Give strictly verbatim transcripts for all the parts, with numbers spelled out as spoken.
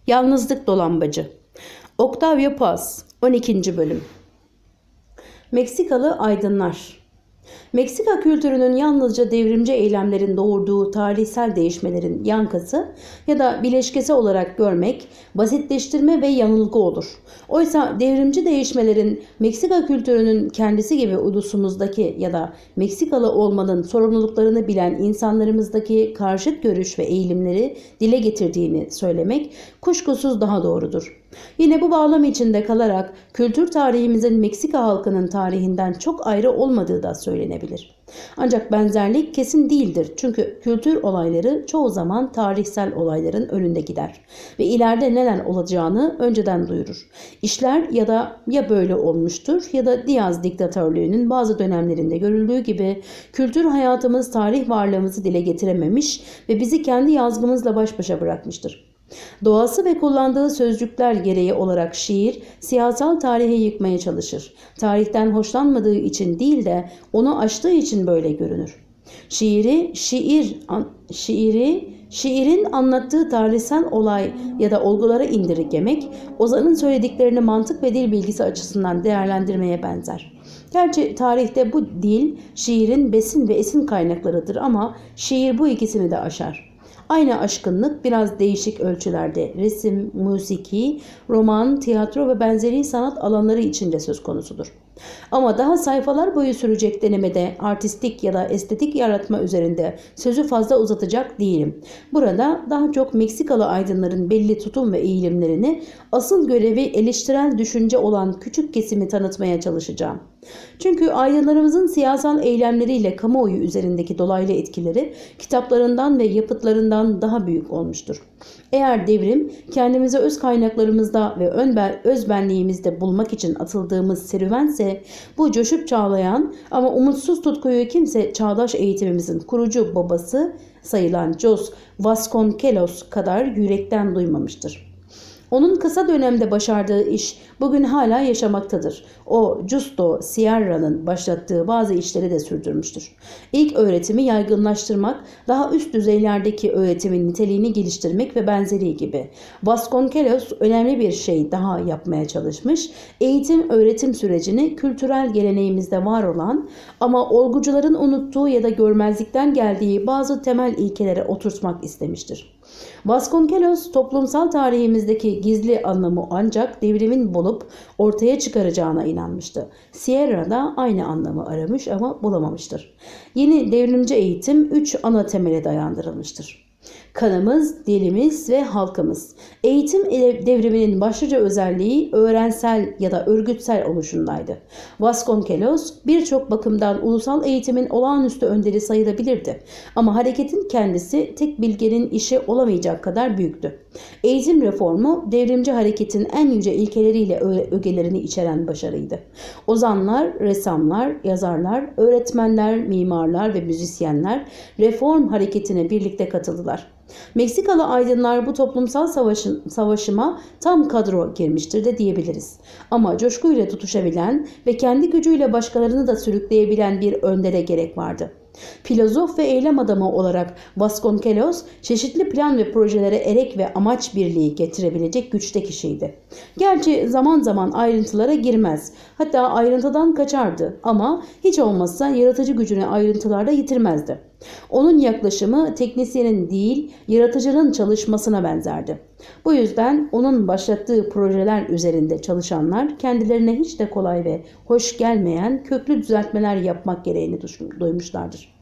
Yalnızlık Dolambacı. Octavio Paz. on ikinci bölüm. Meksikalı aydınlar. Meksika kültürünün yalnızca devrimci eylemlerin doğurduğu tarihsel değişmelerin yankısı ya da bileşkesi olarak görmek basitleştirme ve yanılgı olur. Oysa devrimci değişmelerin Meksika kültürünün kendisi gibi ulusumuzdaki ya da Meksikalı olmanın sorumluluklarını bilen insanlarımızdaki karşıt görüş ve eğilimleri dile getirdiğini söylemek kuşkusuz daha doğrudur. Yine bu bağlam içinde kalarak kültür tarihimizin Meksika halkının tarihinden çok ayrı olmadığı da söylenebilir. Ancak benzerlik kesin değildir. Çünkü kültür olayları çoğu zaman tarihsel olayların önünde gider ve ileride neler olacağını önceden duyurur. İşler ya da ya böyle olmuştur ya da Diaz diktatörlüğünün bazı dönemlerinde görüldüğü gibi kültür hayatımız tarih varlığımızı dile getirememiş ve bizi kendi yazgımızla baş başa bırakmıştır. Doğası ve kullandığı sözcükler gereği olarak şiir, siyasal tarihi yıkmaya çalışır. Tarihten hoşlanmadığı için değil de onu aştığı için böyle görünür. Şiiri, şiir, an, şiiri, şiirin anlattığı tarihsel olay ya da olgulara indirgemek, ozanın söylediklerini mantık ve dil bilgisi açısından değerlendirmeye benzer. Gerçi tarihte bu dil, şiirin besin ve esin kaynaklarıdır ama şiir bu ikisini de aşar. Aynı aşkınlık biraz değişik ölçülerde resim, musiki, roman, tiyatro ve benzeri sanat alanları içinde söz konusudur. Ama daha sayfalar boyu sürecek denemede artistik ya da estetik yaratma üzerinde sözü fazla uzatacak değilim. Burada daha çok Meksikalı aydınların belli tutum ve eğilimlerini, asıl görevi eleştirel düşünce olan küçük kesimi tanıtmaya çalışacağım. Çünkü aydınlarımızın siyasal eylemleriyle kamuoyu üzerindeki dolaylı etkileri kitaplarından ve yapıtlarından daha büyük olmuştur. Eğer devrim kendimizi öz kaynaklarımızda ve öz benliğimizde bulmak için atıldığımız serüvense, bu coşup çağlayan ama umutsuz tutkuyu kimse çağdaş eğitimimizin kurucu babası sayılan Jos Vasconcelos kadar yürekten duymamıştır. Onun kısa dönemde başardığı iş bugün hala yaşamaktadır. O Justo Sierra'nın başlattığı bazı işleri de sürdürmüştür. İlk öğretimi yaygınlaştırmak, daha üst düzeylerdeki öğretimin niteliğini geliştirmek ve benzeri gibi. Vasconcelos önemli bir şey daha yapmaya çalışmış. Eğitim öğretim sürecini kültürel geleneğimizde var olan ama olgucuların unuttuğu ya da görmezlikten geldiği bazı temel ilkelere oturtmak istemiştir. Vasconcelos toplumsal tarihimizdeki gizli anlamı ancak devrimin bulup ortaya çıkaracağına inanmıştı. Sierra da aynı anlamı aramış ama bulamamıştır. Yeni devrimci eğitim üç ana temele dayandırılmıştır. Kanımız, dilimiz ve halkımız. Eğitim devriminin başlıca özelliği öğrensel ya da örgütsel oluşundaydı. Vasconcelos birçok bakımdan ulusal eğitimin olağanüstü önderi sayılabilirdi. Ama hareketin kendisi tek bilgenin işi olamayacak kadar büyüktü. Eğitim reformu devrimci hareketin en yüce ilkeleriyle ögelerini içeren başarıydı. Ozanlar, ressamlar, yazarlar, öğretmenler, mimarlar ve müzisyenler reform hareketine birlikte katıldılar. Meksikalı aydınlar bu toplumsal savaşın, savaşıma tam kadro girmiştir de diyebiliriz. Ama coşkuyla tutuşabilen ve kendi gücüyle başkalarını da sürükleyebilen bir öndere gerek vardı. Filozof ve eylem adamı olarak Vasconcelos çeşitli plan ve projelere erek ve amaç birliği getirebilecek güçte kişiydi. Gerçi zaman zaman ayrıntılara girmez, hatta ayrıntıdan kaçardı ama hiç olmazsa yaratıcı gücünü ayrıntılarda yitirmezdi. Onun yaklaşımı teknisyenin değil, yaratıcının çalışmasına benzerdi. Bu yüzden onun başlattığı projeler üzerinde çalışanlar kendilerine hiç de kolay ve hoş gelmeyen köklü düzeltmeler yapmak gereğini duymuşlardır.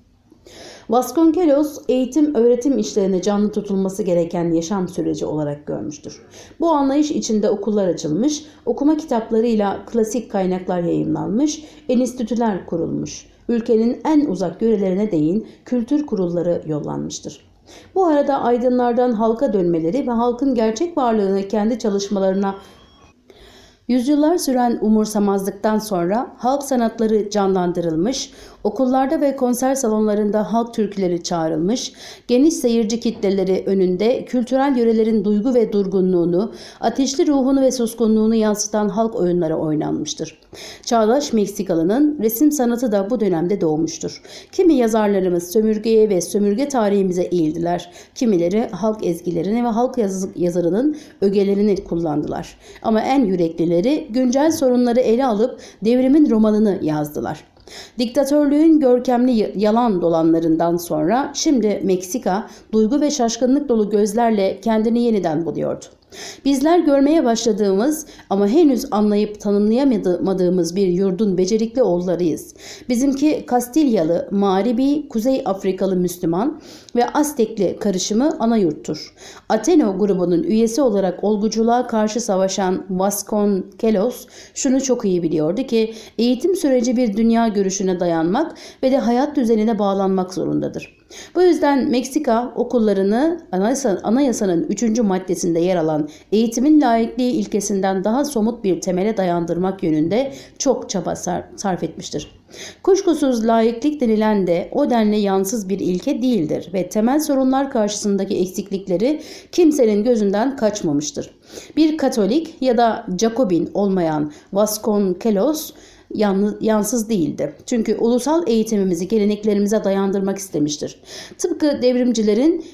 Vasconcelos eğitim öğretim işlerini canlı tutulması gereken yaşam süreci olarak görmüştür. Bu anlayış içinde okullar açılmış, okuma kitaplarıyla klasik kaynaklar yayımlanmış, enstitüler kurulmuş. Ülkenin en uzak yörelerine değin kültür kurulları yollanmıştır. Bu arada aydınlardan halka dönmeleri ve halkın gerçek varlığını kendi çalışmalarına Yüzyıllar süren umursamazlıktan sonra halk sanatları canlandırılmış, okullarda ve konser salonlarında halk türküleri çağrılmış, geniş seyirci kitleleri önünde kültürel yörelerin duygu ve durgunluğunu, ateşli ruhunu ve suskunluğunu yansıtan halk oyunları oynanmıştır. Çağdaş Meksikalı'nın resim sanatı da bu dönemde doğmuştur. Kimi yazarlarımız sömürgeye ve sömürge tarihimize eğildiler. Kimileri halk ezgilerini ve halk yaz yazarının ögelerini kullandılar. Ama en yüreklileri güncel sorunları ele alıp devrimin romanını yazdılar. Diktatörlüğün görkemli yalan dolanlarından sonra şimdi Meksika duygu ve şaşkınlık dolu gözlerle kendini yeniden buluyordu. Bizler görmeye başladığımız ama henüz anlayıp tanımlayamadığımız bir yurdun becerikli oğullarıyız. Bizimki Kastilyalı, Mağribi, Kuzey Afrikalı Müslüman ve Aztekli karışımı ana yurttur. Ateno grubunun üyesi olarak olguculuğa karşı savaşan Vasconcelos şunu çok iyi biliyordu ki eğitim süreci bir dünya görüşüne dayanmak ve de hayat düzenine bağlanmak zorundadır. Bu yüzden Meksika okullarını anayasa, anayasanın üçüncü maddesinde yer alan eğitimin laikliği ilkesinden daha somut bir temele dayandırmak yönünde çok çaba sarf etmiştir. Kuşkusuz laiklik denilen de o denli yansız bir ilke değildir ve temel sorunlar karşısındaki eksiklikleri kimsenin gözünden kaçmamıştır. Bir Katolik ya da Jacobin olmayan Vasconcelos yansız değildi. Çünkü ulusal eğitimimizi geleneklerimize dayandırmak istemiştir. Tıpkı devrimcilerin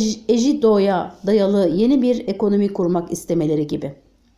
Ejido'ya dayalı yeni bir ekonomi kurmak istemeleri gibi.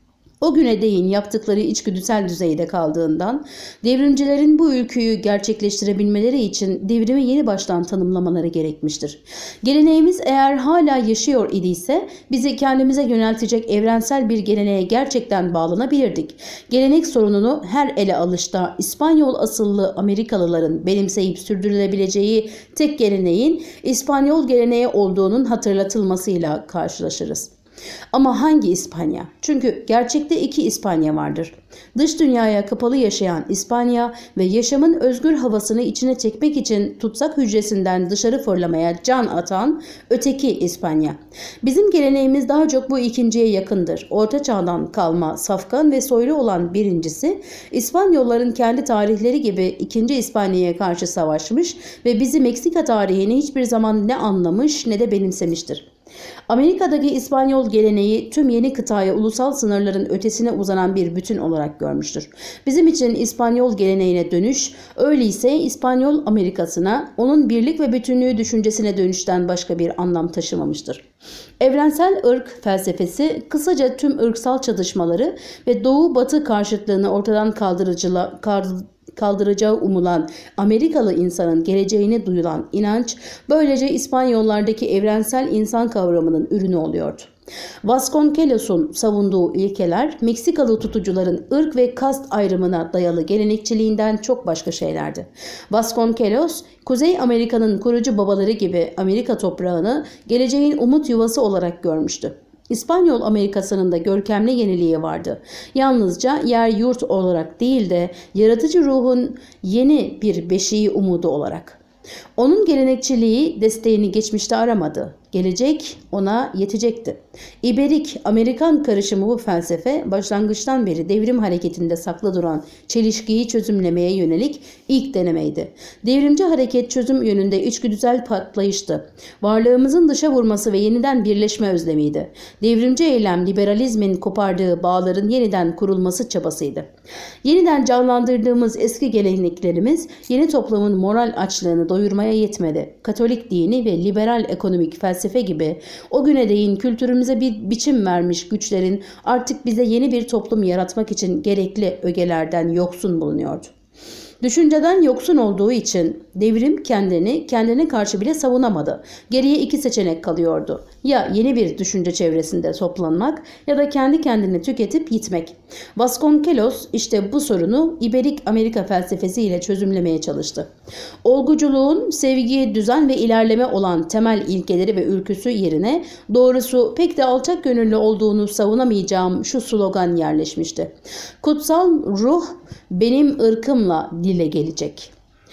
O güne değin yaptıkları içgüdüsel düzeyde kaldığından devrimcilerin bu ülküyü gerçekleştirebilmeleri için devrimi yeni baştan tanımlamaları gerekmiştir. Geleneğimiz eğer hala yaşıyor idiyse bizi kendimize yöneltecek evrensel bir geleneğe gerçekten bağlanabilirdik. Gelenek sorununu her ele alışta İspanyol asıllı Amerikalıların benimseyip sürdürülebileceği tek geleneğin İspanyol geleneği olduğunun hatırlatılmasıyla karşılaşırız. Ama hangi İspanya? Çünkü gerçekte iki İspanya vardır. Dış dünyaya kapalı yaşayan İspanya ve yaşamın özgür havasını içine çekmek için tutsak hücresinden dışarı fırlamaya can atan öteki İspanya. Bizim geleneğimiz daha çok bu ikinciye yakındır. Orta Çağ'dan kalma, safkan ve soylu olan birincisi, İspanyolların kendi tarihleri gibi ikinci İspanya'ya karşı savaşmış ve bizi Meksika tarihini hiçbir zaman ne anlamış ne de benimsemiştir. Amerika'daki İspanyol geleneği tüm yeni kıtaya ulusal sınırların ötesine uzanan bir bütün olarak görmüştür. Bizim için İspanyol geleneğine dönüş, öyleyse İspanyol Amerikasına, onun birlik ve bütünlüğü düşüncesine dönüşten başka bir anlam taşımamıştır. Evrensel ırk felsefesi kısaca tüm ırksal çatışmaları ve Doğu-Batı karşıtlığını ortadan kaldırıcıla, kaldıracağı umulan Amerikalı insanın geleceğine duyulan inanç, böylece İspanyollardaki evrensel insan kavramının ürünü oluyordu. Vasconcelos'un savunduğu ilkeler Meksikalı tutucuların ırk ve kast ayrımına dayalı gelenekçiliğinden çok başka şeylerdi. Vasconcelos, Kuzey Amerika'nın kurucu babaları gibi Amerika toprağını geleceğin umut yuvası olarak görmüştü. İspanyol Amerikası'nın da görkemli yeniliği vardı. Yalnızca yer yurt olarak değil de yaratıcı ruhun yeni bir beşiği umudu olarak. Onun gelenekçiliği desteğini geçmişte aramadı. Gelecek ona yetecekti. İberik, Amerikan karışımı bu felsefe başlangıçtan beri devrim hareketinde saklı duran çelişkiyi çözümlemeye yönelik ilk denemeydi. Devrimci hareket çözüm yönünde içgüdüsel patlayıştı. Varlığımızın dışa vurması ve yeniden birleşme özlemiydi. Devrimci eylem liberalizmin kopardığı bağların yeniden kurulması çabasıydı. Yeniden canlandırdığımız eski geleneklerimiz yeni toplumun moral açlığını doyurmaya yetmedi. Katolik dini ve liberal ekonomik felsefe gibi o güne değin kültürümüze bir biçim vermiş güçlerin artık bize yeni bir toplum yaratmak için gerekli ögelerden yoksun bulunuyordu. Düşünceden yoksun olduğu için devrim kendini kendine karşı bile savunamadı. Geriye iki seçenek kalıyordu. Ya yeni bir düşünce çevresinde toplanmak ya da kendi kendini tüketip yitmek. Vasconcelos işte bu sorunu İberik Amerika felsefesiyle çözümlemeye çalıştı. Olguculuğun sevgi, düzen ve ilerleme olan temel ilkeleri ve ülküsü yerine doğrusu pek de alçak gönüllü olduğunu savunamayacağım şu slogan yerleşmişti. Kutsal ruh benim ırkımla dile gelecek.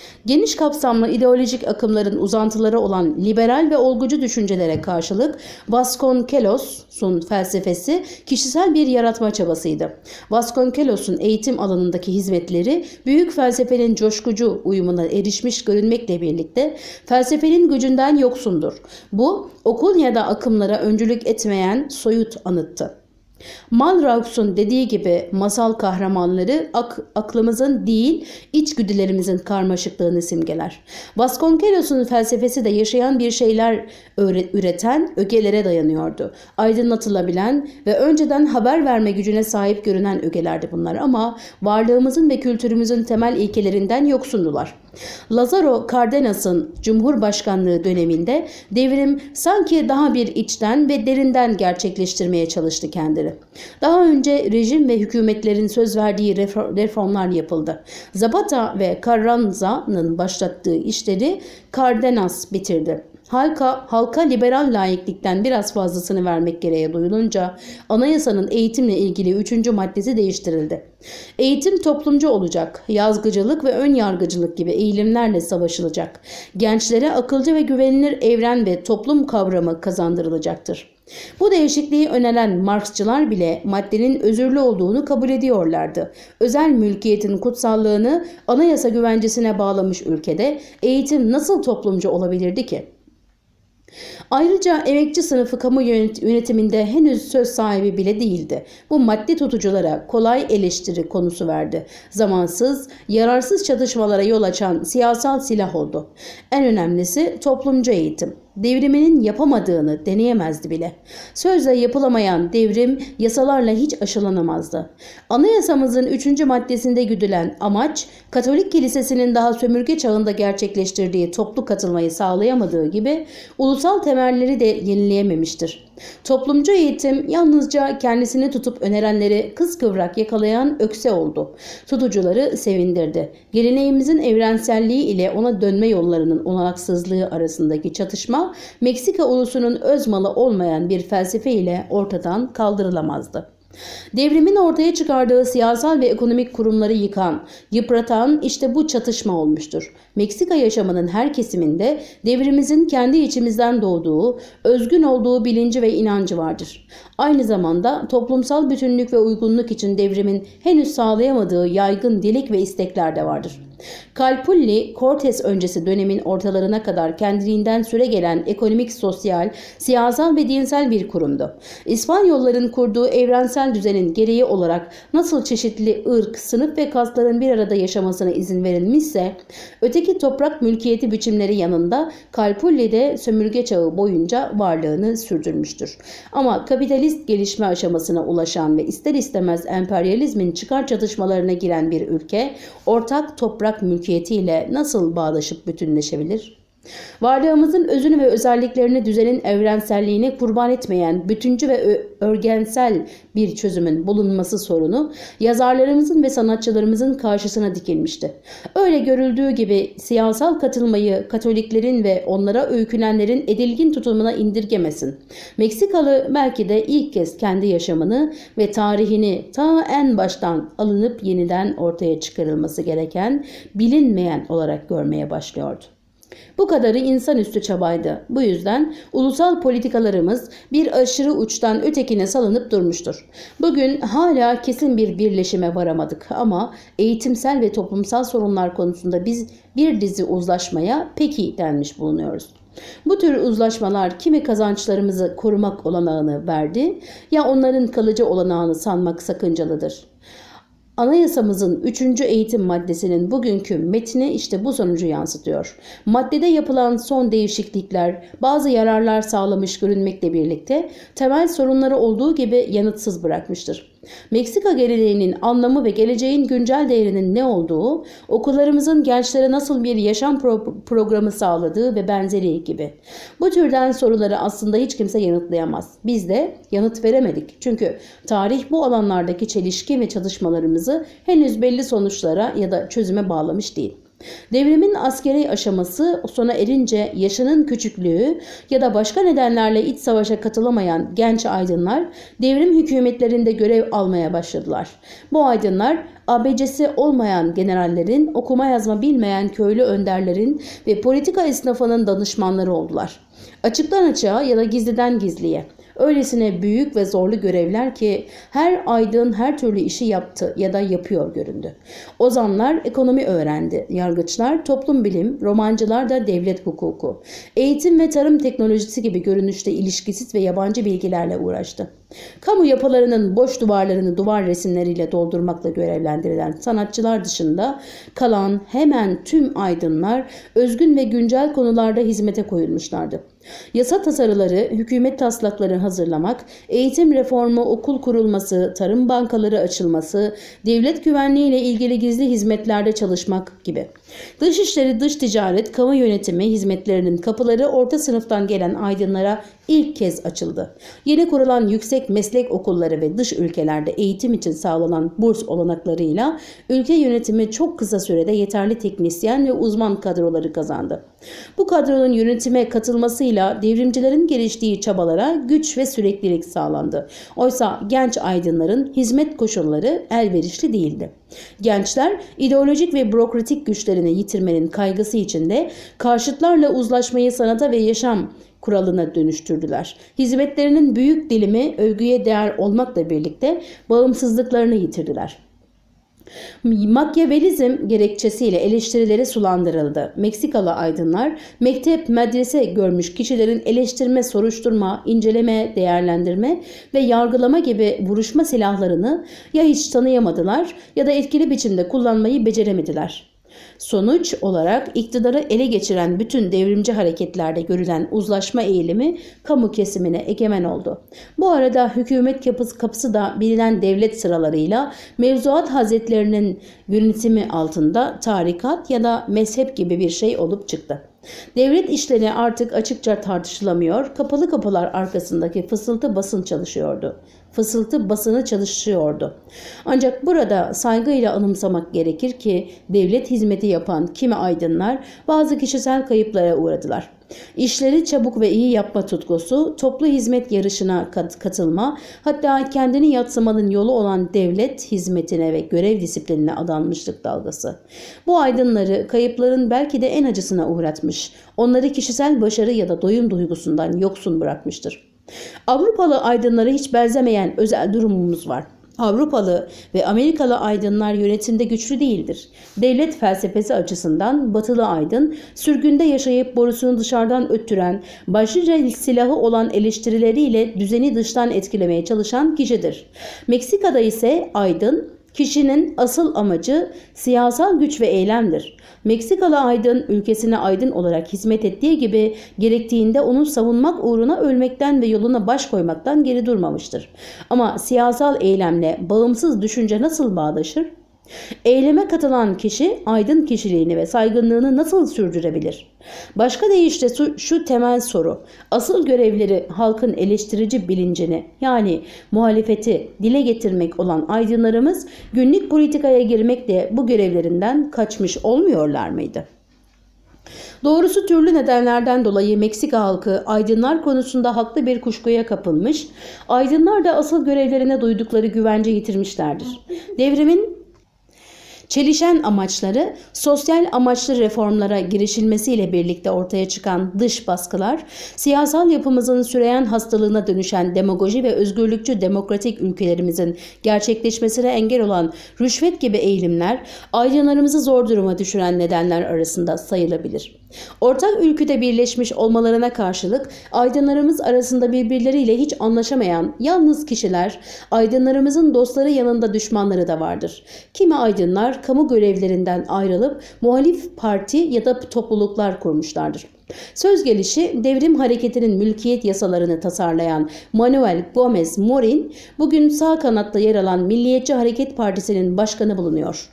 Geniş kapsamlı ideolojik akımların uzantıları olan liberal ve olgucu düşüncelere karşılık Vasconcelos'un felsefesi kişisel bir yaratma çabasıydı. Vasconcelos'un eğitim alanındaki hizmetleri büyük felsefenin coşkucu uyumuna erişmiş görünmekle birlikte felsefenin gücünden yoksundur. Bu okul ya da akımlara öncülük etmeyen soyut anıttı. Malraux'un dediği gibi masal kahramanları ak aklımızın değil içgüdülerimizin karmaşıklığını simgeler. Vasconcelos'un felsefesi de yaşayan bir şeyler üreten ögelere dayanıyordu. Aydınlatılabilen ve önceden haber verme gücüne sahip görünen ögelerdi bunlar ama varlığımızın ve kültürümüzün temel ilkelerinden yoksundular. Lázaro Cárdenas'ın Cumhurbaşkanlığı döneminde devrim sanki daha bir içten ve derinden gerçekleştirmeye çalıştı kendini. Daha önce rejim ve hükümetlerin söz verdiği reformlar yapıldı. Zapata ve Carranza'nın başlattığı işleri Cárdenas bitirdi. Halka, halka liberal laiklikten biraz fazlasını vermek gereği duyulunca anayasanın eğitimle ilgili üçüncü maddesi değiştirildi. Eğitim toplumcu olacak, yazgıcılık ve ön yargıcılık gibi eğilimlerle savaşılacak. Gençlere akılcı ve güvenilir evren ve toplum kavramı kazandırılacaktır. Bu değişikliği öneren Marksçılar bile maddenin özürlü olduğunu kabul ediyorlardı. Özel mülkiyetin kutsallığını anayasa güvencesine bağlamış ülkede eğitim nasıl toplumcu olabilirdi ki? Ayrıca emekçi sınıfı kamu yönetiminde henüz söz sahibi bile değildi. Bu madde tutuculara kolay eleştiri konusu verdi. Zamansız, yararsız çatışmalara yol açan siyasal silah oldu. En önemlisi toplumcu eğitim. Devriminin yapamadığını deneyemezdi bile. Sözle yapılamayan devrim yasalarla hiç aşılanamazdı. Anayasamızın üçüncü maddesinde güdülen amaç, Katolik Kilisesi'nin daha sömürge çağında gerçekleştirdiği toplu katılmayı sağlayamadığı gibi ulusal temelleri de yenileyememiştir. Toplumcu eğitim yalnızca kendisini tutup önerenleri kıskıvrak yakalayan ökse oldu. Tutucuları sevindirdi. Geleneğimizin evrenselliği ile ona dönme yollarının olanaksızlığı arasındaki çatışma Meksika ulusunun öz malı olmayan bir felsefe ile ortadan kaldırılamazdı. Devrimin ortaya çıkardığı siyasal ve ekonomik kurumları yıkan, yıpratan işte bu çatışma olmuştur. Meksika yaşamının her kesiminde devrimimizin kendi içimizden doğduğu, özgün olduğu bilinci ve inancı vardır. Aynı zamanda toplumsal bütünlük ve uygunluk için devrimin henüz sağlayamadığı yaygın dilek ve istekler de vardır. Calpulli, Cortes öncesi dönemin ortalarına kadar kendiliğinden süregelen ekonomik, sosyal, siyasal ve dinsel bir kurumdu. İspanyolların kurduğu evrensel düzenin gereği olarak nasıl çeşitli ırk, sınıf ve kasların bir arada yaşamasına izin verilmişse, öteki toprak mülkiyeti biçimleri yanında Calpulli de sömürge çağı boyunca varlığını sürdürmüştür. Ama kapitalist gelişme aşamasına ulaşan ve ister istemez emperyalizmin çıkar çatışmalarına giren bir ülke, ortak toprak mülkiyetiyle nasıl bağdaşıp bütünleşebilir? Varlığımızın özünü ve özelliklerini düzenin evrenselliğine kurban etmeyen bütüncü ve örgensel bir çözümün bulunması sorunu yazarlarımızın ve sanatçılarımızın karşısına dikilmişti. Öyle görüldüğü gibi siyasal katılmayı Katoliklerin ve onlara öykünenlerin edilgin tutumuna indirgemesin. Meksikalı belki de ilk kez kendi yaşamını ve tarihini ta en baştan alınıp yeniden ortaya çıkarılması gereken bilinmeyen olarak görmeye başlıyordu. Bu kadarı insanüstü çabaydı. Bu yüzden ulusal politikalarımız bir aşırı uçtan ötekine salınıp durmuştur. Bugün hala kesin bir birleşime varamadık ama eğitimsel ve toplumsal sorunlar konusunda biz bir dizi uzlaşmaya peki denmiş bulunuyoruz. Bu tür uzlaşmalar kimi kazançlarımızı korumak olanağını verdi ya onların kalıcı olanağını sanmak sakıncalıdır. Anayasamızın üçüncü eğitim maddesinin bugünkü metni işte bu sonucu yansıtıyor. Maddede yapılan son değişiklikler bazı yararlar sağlamış görünmekle birlikte temel sorunları olduğu gibi yanıtsız bırakmıştır. Meksika geleneğinin anlamı ve geleceğin güncel değerinin ne olduğu, okullarımızın gençlere nasıl bir yaşam pro- programı sağladığı ve benzeri gibi. Bu türden soruları aslında hiç kimse yanıtlayamaz. Biz de yanıt veremedik. Çünkü tarih bu alanlardaki çelişki ve çatışmalarımızı henüz belli sonuçlara ya da çözüme bağlamış değil. Devrimin askeri aşaması sona erince yaşının küçüklüğü ya da başka nedenlerle iç savaşa katılamayan genç aydınlar devrim hükümetlerinde görev almaya başladılar. Bu aydınlar A B C'si olmayan generallerin, okuma yazma bilmeyen köylü önderlerin ve politika esnafının danışmanları oldular. Açıktan açığa ya da gizliden gizliye. Öylesine büyük ve zorlu görevler ki her aydın her türlü işi yaptı ya da yapıyor göründü. Ozanlar ekonomi öğrendi, yargıçlar toplum bilim, romancılar da devlet hukuku, eğitim ve tarım teknolojisi gibi görünüşte ilişkisiz ve yabancı bilgilerle uğraştı. Kamu yapılarının boş duvarlarını duvar resimleriyle doldurmakla görevlendirilen sanatçılar dışında kalan hemen tüm aydınlar özgün ve güncel konularda hizmete koyulmuşlardı. Yasa tasarıları, hükümet taslakları hazırlamak, eğitim reformu, okul kurulması, tarım bankaları açılması, devlet güvenliği ile ilgili gizli hizmetlerde çalışmak gibi. Dışişleri, dış ticaret, kamu yönetimi hizmetlerinin kapıları orta sınıftan gelen aydınlara ilk kez açıldı. Yeni kurulan yüksek meslek okulları ve dış ülkelerde eğitim için sağlanan burs olanaklarıyla ülke yönetimi çok kısa sürede yeterli teknisyen ve uzman kadroları kazandı. Bu kadronun yönetime katılmasıyla devrimcilerin geliştiği çabalara güç ve süreklilik sağlandı. Oysa genç aydınların hizmet koşulları elverişli değildi. Gençler ideolojik ve bürokratik güçlerini yitirmenin kaygısı içinde karşıtlarla uzlaşmayı sanata ve yaşam kuralına dönüştürdüler. Hizmetlerinin büyük dilimi övgüye değer olmakla birlikte bağımsızlıklarını yitirdiler. Makyavelizm gerekçesiyle eleştirileri sulandırıldı. Meksikalı aydınlar mektep, medrese görmüş kişilerin eleştirme, soruşturma, inceleme, değerlendirme ve yargılama gibi vuruşma silahlarını ya hiç tanıyamadılar ya da etkili biçimde kullanmayı beceremediler. Sonuç olarak iktidarı ele geçiren bütün devrimci hareketlerde görülen uzlaşma eğilimi kamu kesimine egemen oldu. Bu arada hükümet kapısı, kapısı da bilinen devlet sıralarıyla mevzuat hazretlerinin yönetimi altında tarikat ya da mezhep gibi bir şey olup çıktı. Devlet işleri artık açıkça tartışılamıyor, kapalı kapılar arkasındaki fısıltı basın çalışıyordu. Fısıltı basını çalışıyordu. Ancak burada saygıyla anımsamak gerekir ki devlet hizmeti yapan kimi aydınlar bazı kişisel kayıplara uğradılar. İşleri çabuk ve iyi yapma tutkusu, toplu hizmet yarışına kat katılma, hatta kendini yadsımanın yolu olan devlet hizmetine ve görev disiplinine adanmışlık dalgası. Bu aydınları kayıpların belki de en acısına uğratmış, onları kişisel başarı ya da doyum duygusundan yoksun bırakmıştır. Avrupalı aydınlara hiç benzemeyen özel durumumuz var. Avrupalı ve Amerikalı aydınlar yönetimde güçlü değildir. Devlet felsefesi açısından batılı aydın, sürgünde yaşayıp borusunu dışarıdan öttüren, başlıca silahı olan eleştirileriyle düzeni dıştan etkilemeye çalışan kişidir. Meksika'da ise aydın, kişinin asıl amacı siyasal güç ve eylemdir. Meksikalı aydın ülkesine aydın olarak hizmet ettiği gibi gerektiğinde onu savunmak uğruna ölmekten ve yoluna baş koymaktan geri durmamıştır. Ama siyasal eylemle bağımsız düşünce nasıl bağdaşır? Eyleme katılan kişi aydın kişiliğini ve saygınlığını nasıl sürdürebilir? Başka deyişle şu temel soru, asıl görevleri halkın eleştirici bilincini yani muhalefeti dile getirmek olan aydınlarımız günlük politikaya girmekle bu görevlerinden kaçmış olmuyorlar mıydı? Doğrusu türlü nedenlerden dolayı Meksika halkı aydınlar konusunda haklı bir kuşkuya kapılmış, aydınlar da asıl görevlerine duydukları güvence yitirmişlerdir. Devrimin çelişen amaçları, sosyal amaçlı reformlara girişilmesiyle birlikte ortaya çıkan dış baskılar, siyasal yapımızın süreyen hastalığına dönüşen demagoji ve özgürlükçü demokratik ülkelerimizin gerçekleşmesine engel olan rüşvet gibi eğilimler, aydınlarımızı zor duruma düşüren nedenler arasında sayılabilir. Ortak ülküde birleşmiş olmalarına karşılık aydınlarımız arasında birbirleriyle hiç anlaşamayan yalnız kişiler, aydınlarımızın dostları yanında düşmanları da vardır. Kimi aydınlar kamu görevlerinden ayrılıp muhalif parti ya da topluluklar kurmuşlardır. Söz gelişi devrim hareketinin mülkiyet yasalarını tasarlayan Manuel Gomez Morin bugün sağ kanatta yer alan Milliyetçi Hareket Partisi'nin başkanı bulunuyor.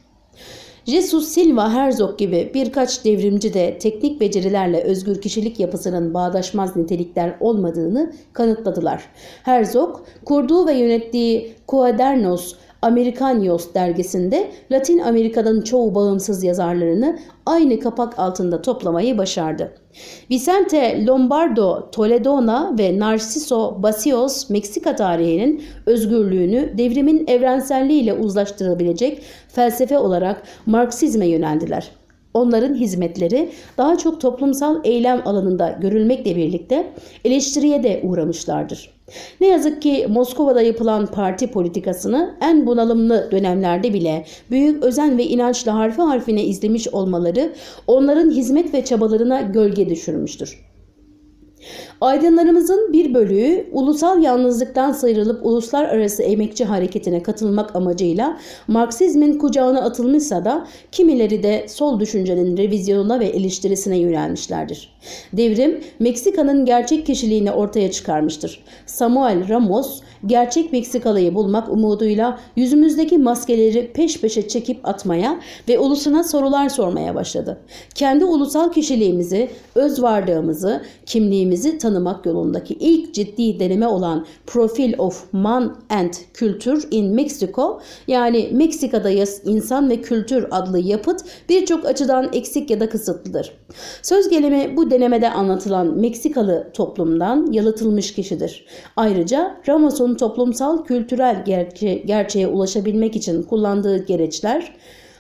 Jesus Silva Herzog gibi birkaç devrimci de teknik becerilerle özgür kişilik yapısının bağdaşmaz nitelikler olmadığını kanıtladılar. Herzog, kurduğu ve yönettiği Cuadernos Americanos dergisinde Latin Amerika'nın çoğu bağımsız yazarlarını aynı kapak altında toplamayı başardı. Vicente Lombardo Toledano ve Narciso Basios, Meksika tarihinin özgürlüğünü devrimin evrenselliğiyle uzlaştırabilecek felsefe olarak Marksizme yöneldiler. Onların hizmetleri daha çok toplumsal eylem alanında görülmekle birlikte eleştiriye de uğramışlardır. Ne yazık ki Moskova'da yapılan parti politikasını en bunalımlı dönemlerde bile büyük özen ve inançla harfi harfine izlemiş olmaları onların hizmet ve çabalarına gölge düşürmüştür. Aydınlarımızın bir bölüğü ulusal yalnızlıktan sıyrılıp uluslararası emekçi hareketine katılmak amacıyla Marksizmin kucağına atılmışsa da kimileri de sol düşüncenin revizyonuna ve eleştirisine yönelmişlerdir. Devrim Meksika'nın gerçek kişiliğini ortaya çıkarmıştır. Samuel Ramos gerçek Meksikalıyı bulmak umuduyla yüzümüzdeki maskeleri peş peşe çekip atmaya ve ulusuna sorular sormaya başladı. Kendi ulusal kişiliğimizi, öz varlığımızı, kimliğimizi tanımak yolundaki ilk ciddi deneme olan Profile of Man and Culture in Mexico, yani Meksika'dayız insan ve kültür adlı yapıt birçok açıdan eksik ya da kısıtlıdır. Söz gelimi bu denemede anlatılan Meksikalı toplumdan yalıtılmış kişidir. Ayrıca Ramos'un toplumsal kültürel gerçe gerçeğe ulaşabilmek için kullandığı gereçler,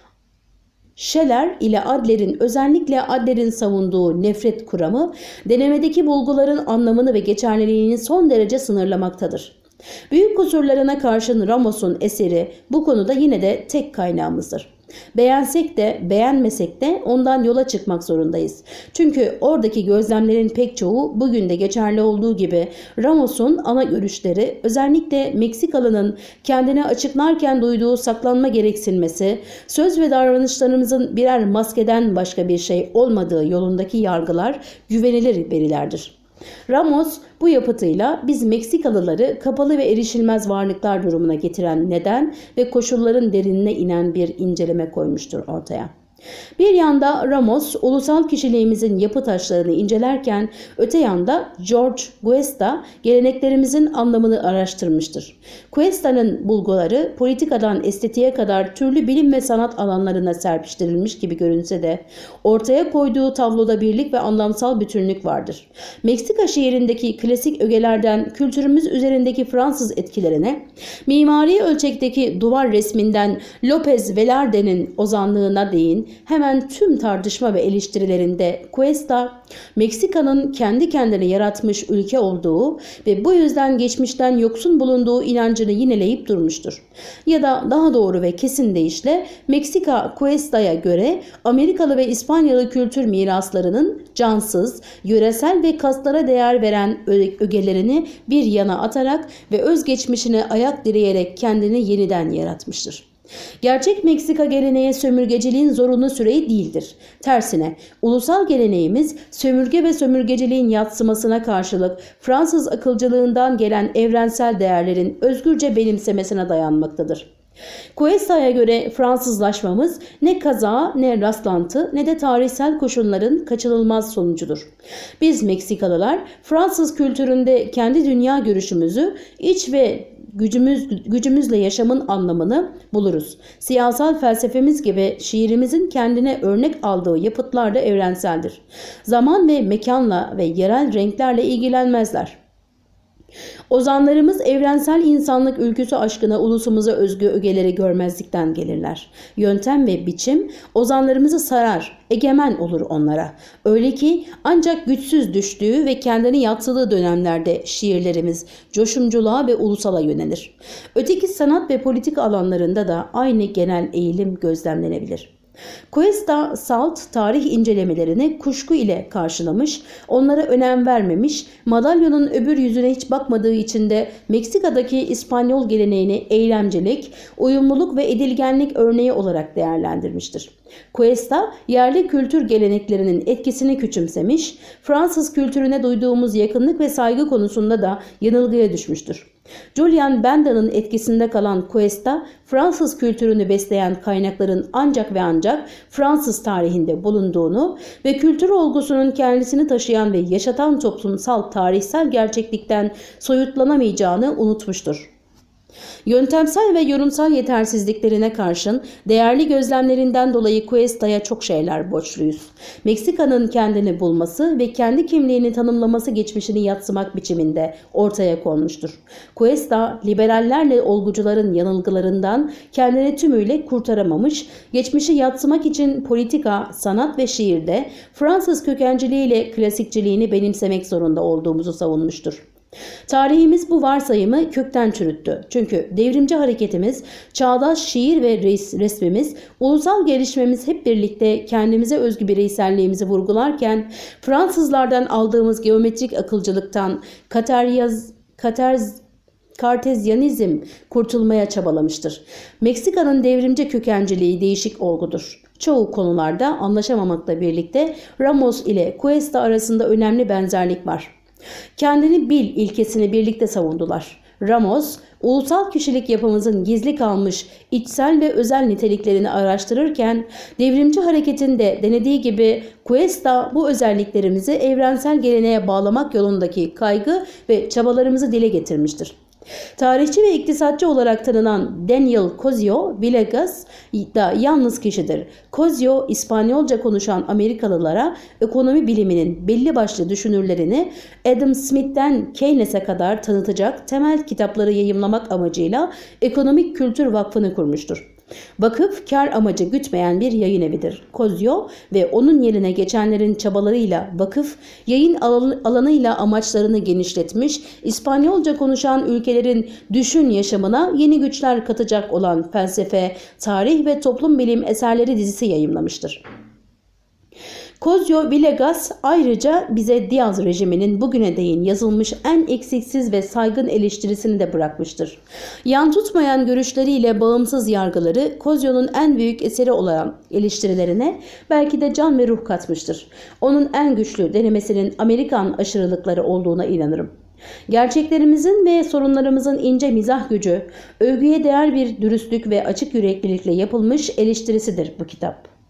Scheler ile Adler'in, özellikle Adler'in savunduğu nefret kuramı, denemedeki bulguların anlamını ve geçerliliğini son derece sınırlamaktadır. Büyük kusurlarına karşın Ramos'un eseri bu konuda yine de tek kaynağımızdır. Beğensek de beğenmesek de ondan yola çıkmak zorundayız. Çünkü oradaki gözlemlerin pek çoğu bugün de geçerli olduğu gibi Ramos'un ana görüşleri, özellikle Meksikalı'nın kendini açıklarken duyduğu saklanma gereksinmesi, söz ve davranışlarımızın birer maskeden başka bir şey olmadığı yolundaki yargılar güvenilir verilerdir. Ramos bu yapıtıyla biz Meksikalıları kapalı ve erişilmez varlıklar durumuna getiren neden ve koşulların derinine inen bir inceleme koymuştur ortaya. Bir yanda Ramos ulusal kişiliğimizin yapı taşlarını incelerken öte yanda George Cuesta geleneklerimizin anlamını araştırmıştır. Cuesta'nın bulguları politikadan estetiğe kadar türlü bilim ve sanat alanlarına serpiştirilmiş gibi görünse de ortaya koyduğu tabloda birlik ve anlamsal bütünlük vardır. Meksika şiirindeki klasik ögelerden kültürümüz üzerindeki Fransız etkilerine, mimari ölçekteki duvar resminden López Velarde'nin ozanlığına değin, hemen tüm tartışma ve eleştirilerinde Cuesta, Meksika'nın kendi kendine yaratmış ülke olduğu ve bu yüzden geçmişten yoksun bulunduğu inancını yineleyip durmuştur. Ya da daha doğru ve kesin deyişle Meksika Cuesta'ya göre Amerikalı ve İspanyalı kültür miraslarının cansız, yöresel ve kaslara değer veren ögelerini bir yana atarak ve özgeçmişine ayak direyerek kendini yeniden yaratmıştır. Gerçek Meksika geleneği sömürgeciliğin zorunlu süreyi değildir. Tersine ulusal geleneğimiz sömürge ve sömürgeciliğin yadsımasına karşılık Fransız akılcılığından gelen evrensel değerlerin özgürce benimsemesine dayanmaktadır. Cuesta'ya göre Fransızlaşmamız ne kaza, ne rastlantı, ne de tarihsel koşulların kaçınılmaz sonucudur. Biz Meksikalılar Fransız kültüründe kendi dünya görüşümüzü, iç ve gücümüz, gücümüzle yaşamın anlamını buluruz. Siyasal felsefemiz gibi şiirimizin kendine örnek aldığı yapıtlar da evrenseldir. Zaman ve mekanla ve yerel renklerle ilgilenmezler. Ozanlarımız evrensel insanlık ülküsü aşkına ulusumuza özgü ögeleri görmezlikten gelirler. Yöntem ve biçim ozanlarımızı sarar, egemen olur onlara. Öyle ki ancak güçsüz düştüğü ve kendini yatsıdığı dönemlerde şiirlerimiz coşumculuğa ve ulusala yönelir. Öteki sanat ve politik alanlarında da aynı genel eğilim gözlemlenebilir. Cuesta salt tarih incelemelerini kuşku ile karşılamış, onlara önem vermemiş, madalyonun öbür yüzüne hiç bakmadığı için de Meksika'daki İspanyol geleneğini eylemcilik, uyumluluk ve edilgenlik örneği olarak değerlendirmiştir. Cuesta yerli kültür geleneklerinin etkisini küçümsemiş, Fransız kültürüne duyduğumuz yakınlık ve saygı konusunda da yanılgıya düşmüştür. Julian Bendel'in etkisinde kalan Cuesta, Fransız kültürünü besleyen kaynakların ancak ve ancak Fransız tarihinde bulunduğunu ve kültür olgusunun kendisini taşıyan ve yaşatan toplumsal tarihsel gerçeklikten soyutlanamayacağını unutmuştur. Yöntemsel ve yorumsal yetersizliklerine karşın değerli gözlemlerinden dolayı Cuesta'ya çok şeyler borçluyuz. Meksika'nın kendini bulması ve kendi kimliğini tanımlaması geçmişini yadsımak biçiminde ortaya konmuştur. Cuesta, liberallerle olgucuların yanılgılarından kendini tümüyle kurtaramamış, geçmişi yadsımak için politika, sanat ve şiirde Fransız kökenciliğiyle klasikçiliğini benimsemek zorunda olduğumuzu savunmuştur. Tarihimiz bu varsayımı kökten çürüttü. Çünkü devrimci hareketimiz, çağdaş şiir ve res resmimiz, ulusal gelişmemiz hep birlikte kendimize özgü bireyselliğimizi vurgularken Fransızlardan aldığımız geometrik akılcılıktan kateryaz, katerz, kartezyanizm kurtulmaya çabalamıştır. Meksika'nın devrimci kökenciliği değişik olgudur. Çoğu konularda anlaşamamakla birlikte Ramos ile Cuesta arasında önemli benzerlik var. Kendini bil ilkesini birlikte savundular. Ramos, ulusal kişilik yapımızın gizli kalmış içsel ve özel niteliklerini araştırırken, devrimci hareketin de denediği gibi Cuesta bu özelliklerimizi evrensel geleneğe bağlamak yolundaki kaygı ve çabalarımızı dile getirmiştir. Tarihçi ve iktisatçı olarak tanınan Daniel Cosio Villegas da yalnız kişidir. Cosio, İspanyolca konuşan Amerikalılara ekonomi biliminin belli başlı düşünürlerini Adam Smith'ten Keynes'e kadar tanıtacak temel kitapları yayımlamak amacıyla Ekonomik Kültür Vakfı'nı kurmuştur. Vakıf kar amacı gütmeyen bir yayın evidir. Cosio ve onun yerine geçenlerin çabalarıyla vakıf yayın alanıyla amaçlarını genişletmiş, İspanyolca konuşan ülkelerin düşün yaşamına yeni güçler katacak olan felsefe, tarih ve toplum bilim eserleri dizisi yayımlamıştır. Cosio Villegas ayrıca bize Diaz rejiminin bugüne değin yazılmış en eksiksiz ve saygın eleştirisini de bırakmıştır. Yan tutmayan görüşleriyle bağımsız yargıları Cosio'nun en büyük eseri olan eleştirilerine belki de can ve ruh katmıştır. Onun en güçlü denemesinin Amerikan aşırılıkları olduğuna inanırım. Gerçeklerimizin ve sorunlarımızın ince mizah gücü, övgüye değer bir dürüstlük ve açık yüreklilikle yapılmış eleştirisidir bu kitap.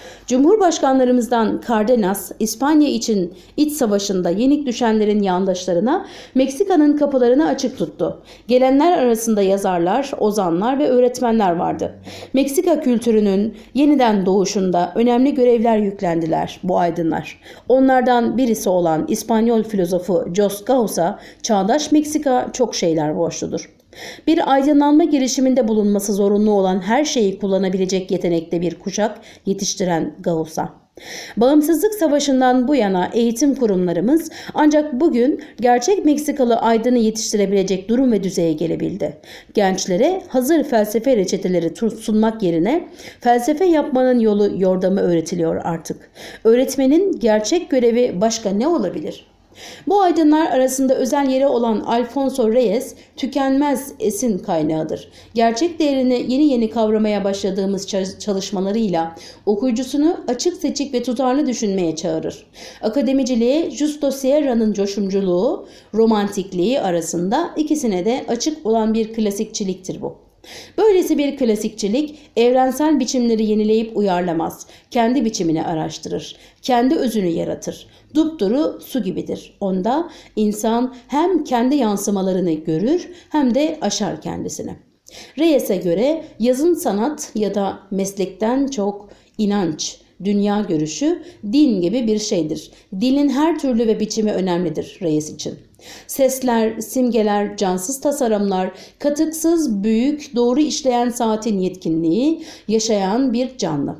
Cumhurbaşkanlarımızdan Cardenas, İspanya için iç savaşında yenik düşenlerin yandaşlarına Meksika'nın kapılarını açık tuttu. Gelenler arasında yazarlar, ozanlar ve öğretmenler vardı. Meksika kültürünün yeniden doğuşunda önemli görevler yüklendiler bu aydınlar. Onlardan birisi olan İspanyol filozofu Jos Gauss'a çağdaş Meksika çok şeyler borçludur. Bir aydınlanma girişiminde bulunması zorunlu olan her şeyi kullanabilecek yetenekte bir kuşak yetiştiren Gauss'a. Bağımsızlık Savaşı'ndan bu yana eğitim kurumlarımız ancak bugün gerçek Meksikalı aydını yetiştirebilecek durum ve düzeye gelebildi. Gençlere hazır felsefe reçeteleri sunmak yerine felsefe yapmanın yolu yordamı öğretiliyor artık. Öğretmenin gerçek görevi başka ne olabilir? Bu aydınlar arasında özel yeri olan Alfonso Reyes tükenmez esin kaynağıdır. Gerçek değerini yeni yeni kavramaya başladığımız çalışmalarıyla okuyucusunu açık seçik ve tutarlı düşünmeye çağırır. Akademiciliğe Justo Sierra'nın coşumculuğu, romantikliği arasında ikisine de açık olan bir klasikçiliktir bu. Böylesi bir klasikçilik evrensel biçimleri yenileyip uyarlamaz. Kendi biçimini araştırır. Kendi özünü yaratır. Dupduru su gibidir. Onda insan hem kendi yansımalarını görür hem de aşar kendisini. Reyes'e göre yazın sanat ya da meslekten çok inanç, dünya görüşü, din gibi bir şeydir. Dilin her türlü ve biçimi önemlidir Reyes için. Sesler, simgeler, cansız tasarımlar, katıksız, büyük, doğru işleyen saatin yetkinliği, yaşayan bir canlı.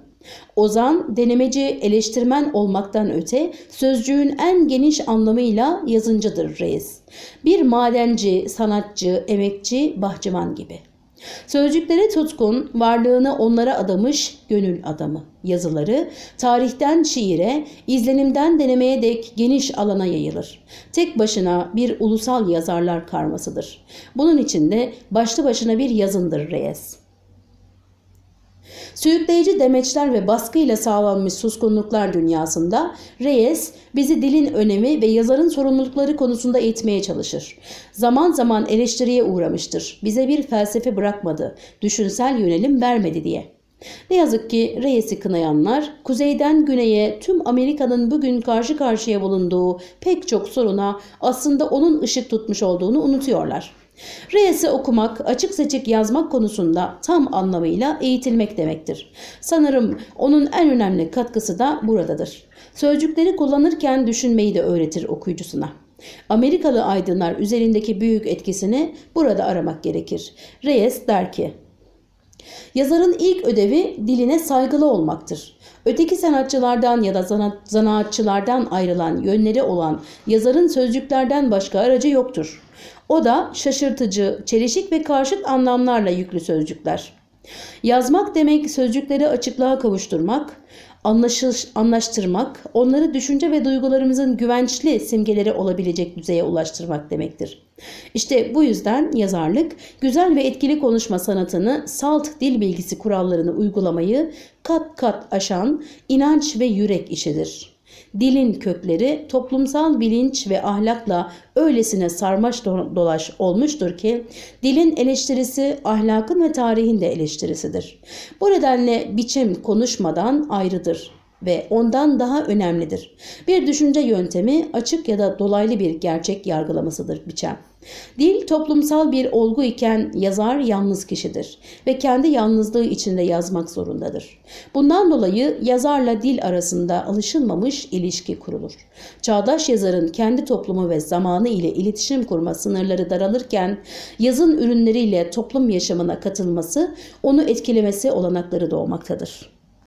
Ozan, denemeci, eleştirmen olmaktan öte sözcüğün en geniş anlamıyla yazıncıdır Reyes. Bir madenci, sanatçı, emekçi, bahçıvan gibi. Sözcüklere tutkun, varlığını onlara adamış gönül adamı. Yazıları tarihten şiire, izlenimden denemeye dek geniş alana yayılır. Tek başına bir ulusal yazarlar karmasıdır. Bunun için de başlı başına bir yazındır Reyes. Sürükleyici demeçler ve baskıyla sağlanmış suskunluklar dünyasında Reyes bizi dilin önemi ve yazarın sorumlulukları konusunda eğitmeye çalışır. Zaman zaman eleştiriye uğramıştır. Bize bir felsefe bırakmadı, düşünsel yönelim vermedi diye. Ne yazık ki Reyes'i kınayanlar kuzeyden güneye tüm Amerika'nın bugün karşı karşıya bulunduğu pek çok soruna aslında onun ışık tutmuş olduğunu unutuyorlar. Reyes'i okumak, açık seçik yazmak konusunda tam anlamıyla eğitilmek demektir. Sanırım onun en önemli katkısı da buradadır. Sözcükleri kullanırken düşünmeyi de öğretir okuyucusuna. Amerikalı aydınlar üzerindeki büyük etkisini burada aramak gerekir. Reyes der ki, yazarın ilk ödevi diline saygılı olmaktır. Öteki sanatçılardan ya da zanaat, zanaatçılardan ayrılan yönleri olan yazarın sözcüklerden başka aracı yoktur. O da şaşırtıcı, çelişik ve karşıt anlamlarla yüklü sözcükler. Yazmak demek sözcükleri açıklığa kavuşturmak, anlaşış, anlaştırmak, onları düşünce ve duygularımızın güvençli simgeleri olabilecek düzeye ulaştırmak demektir. İşte bu yüzden yazarlık, güzel ve etkili konuşma sanatını, salt dil bilgisi kurallarını uygulamayı kat kat aşan inanç ve yürek işidir. Dilin kökleri toplumsal bilinç ve ahlakla öylesine sarmaş dolaş olmuştur ki dilin eleştirisi ahlakın ve tarihin de eleştirisidir. Bu nedenle biçim konuşmadan ayrıdır ve ondan daha önemlidir. Bir düşünce yöntemi açık ya da dolaylı bir gerçek yargılamasıdır biçim. Dil toplumsal bir olgu iken yazar yalnız kişidir ve kendi yalnızlığı içinde yazmak zorundadır. Bundan dolayı yazarla dil arasında alışılmamış ilişki kurulur. Çağdaş yazarın kendi toplumu ve zamanı ile iletişim kurma sınırları daralırken yazın ürünleriyle toplum yaşamına katılması, onu etkilemesi olanakları doğmaktadır.